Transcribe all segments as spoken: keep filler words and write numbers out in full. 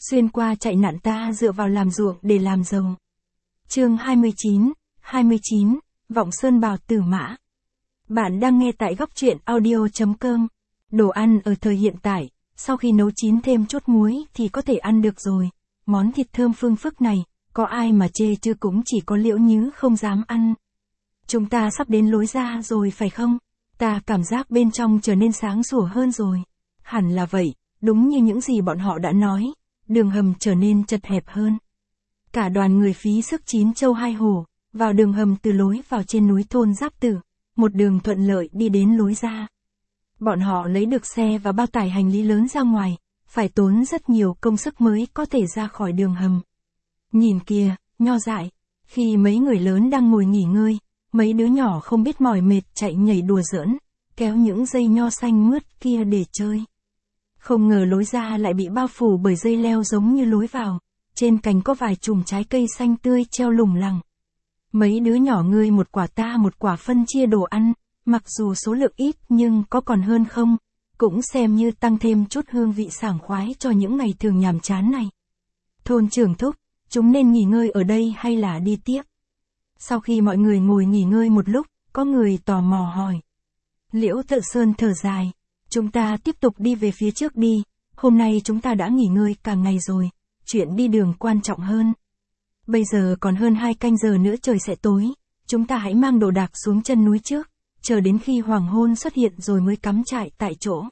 xuyên qua chạy nạn ta dựa vào làm ruộng để làm giàu. Chương hai mươi chín, hai mươi chín, Vọng Sơn Bào Tử Mã. Bạn đang nghe tại góc truyện audio chấm com. Đồ ăn ở thời hiện tại, sau khi nấu chín thêm chút muối thì có thể ăn được rồi. Món thịt thơm phương phức này, có ai mà chê chứ, cũng chỉ có Liễu Nhứ không dám ăn. Chúng ta sắp đến lối ra rồi phải không? Ta cảm giác bên trong trở nên sáng sủa hơn rồi. Hẳn là vậy, đúng như những gì bọn họ đã nói, đường hầm trở nên chật hẹp hơn. Cả đoàn người phí sức chín châu hai hổ, vào đường hầm từ lối vào trên núi thôn Giáp Tử, một đường thuận lợi đi đến lối ra. Bọn họ lấy được xe và bao tải hành lý lớn ra ngoài, phải tốn rất nhiều công sức mới có thể ra khỏi đường hầm. Nhìn kìa, Nho Dại, khi mấy người lớn đang ngồi nghỉ ngơi, mấy đứa nhỏ không biết mỏi mệt chạy nhảy đùa giỡn, kéo những dây nho xanh mướt kia để chơi. Không ngờ lối ra lại bị bao phủ bởi dây leo giống như lối vào, trên cành có vài chùm trái cây xanh tươi treo lủng lẳng. Mấy đứa nhỏ ngươi một quả ta một quả phân chia đồ ăn, mặc dù số lượng ít nhưng có còn hơn không, cũng xem như tăng thêm chút hương vị sảng khoái cho những ngày thường nhàm chán này. Thôn trưởng thúc, chúng nên nghỉ ngơi ở đây hay là đi tiếp? Sau khi mọi người ngồi nghỉ ngơi một lúc, có người tò mò hỏi. Liễu Tự Sơn thở dài, chúng ta tiếp tục đi về phía trước đi, hôm nay chúng ta đã nghỉ ngơi cả ngày rồi, chuyện đi đường quan trọng hơn. Bây giờ còn hơn hai canh giờ nữa trời sẽ tối, chúng ta hãy mang đồ đạc xuống chân núi trước, chờ đến khi hoàng hôn xuất hiện rồi mới cắm trại tại chỗ.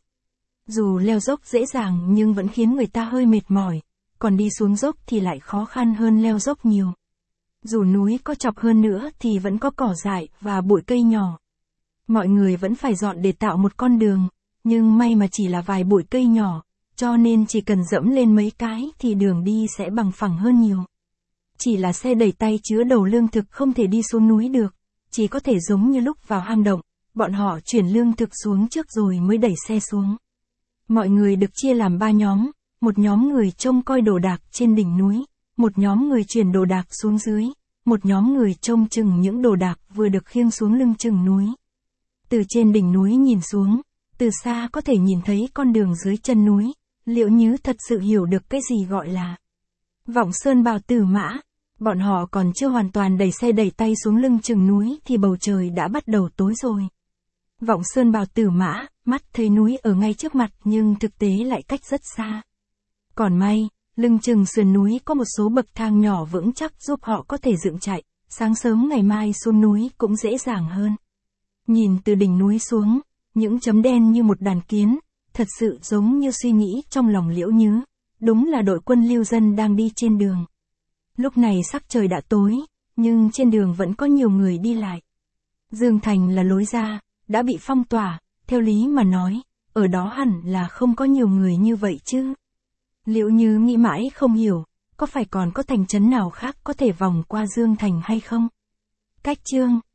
Dù leo dốc dễ dàng nhưng vẫn khiến người ta hơi mệt mỏi, còn đi xuống dốc thì lại khó khăn hơn leo dốc nhiều. Dù núi có chọc hơn nữa thì vẫn có cỏ dại và bụi cây nhỏ. Mọi người vẫn phải dọn để tạo một con đường, nhưng may mà chỉ là vài bụi cây nhỏ, cho nên chỉ cần dẫm lên mấy cái thì đường đi sẽ bằng phẳng hơn nhiều. Chỉ là xe đẩy tay chứa đầu lương thực không thể đi xuống núi được, chỉ có thể giống như lúc vào hang động, bọn họ chuyển lương thực xuống trước rồi mới đẩy xe xuống. Mọi người được chia làm ba nhóm, một nhóm người trông coi đồ đạc trên đỉnh núi, một nhóm người chuyển đồ đạc xuống dưới, một nhóm người trông chừng những đồ đạc vừa được khiêng xuống lưng chừng núi. Từ trên đỉnh núi nhìn xuống, từ xa có thể nhìn thấy con đường dưới chân núi, Liễu Nhứ thật sự hiểu được cái gì gọi là Vọng Sơn Bào Tử Mã. Bọn họ còn chưa hoàn toàn đẩy xe đẩy tay xuống lưng chừng núi thì bầu trời đã bắt đầu tối rồi. Vọng Sơn Bào Tử Mã, mắt thấy núi ở ngay trước mặt nhưng thực tế lại cách rất xa. Còn may, lưng chừng sườn núi có một số bậc thang nhỏ vững chắc giúp họ có thể dựng chạy, sáng sớm ngày mai xuống núi cũng dễ dàng hơn. Nhìn từ đỉnh núi xuống, những chấm đen như một đàn kiến, thật sự giống như suy nghĩ trong lòng Liễu Nhứ, đúng là đội quân lưu dân đang đi trên đường. Lúc này sắc trời đã tối, nhưng trên đường vẫn có nhiều người đi lại. Dương Thành là lối ra, đã bị phong tỏa, theo lý mà nói, ở đó hẳn là không có nhiều người như vậy chứ. Liễu Nhứ nghĩ mãi không hiểu, có phải còn có thành trấn nào khác có thể vòng qua Dương Thành hay không? Cách chương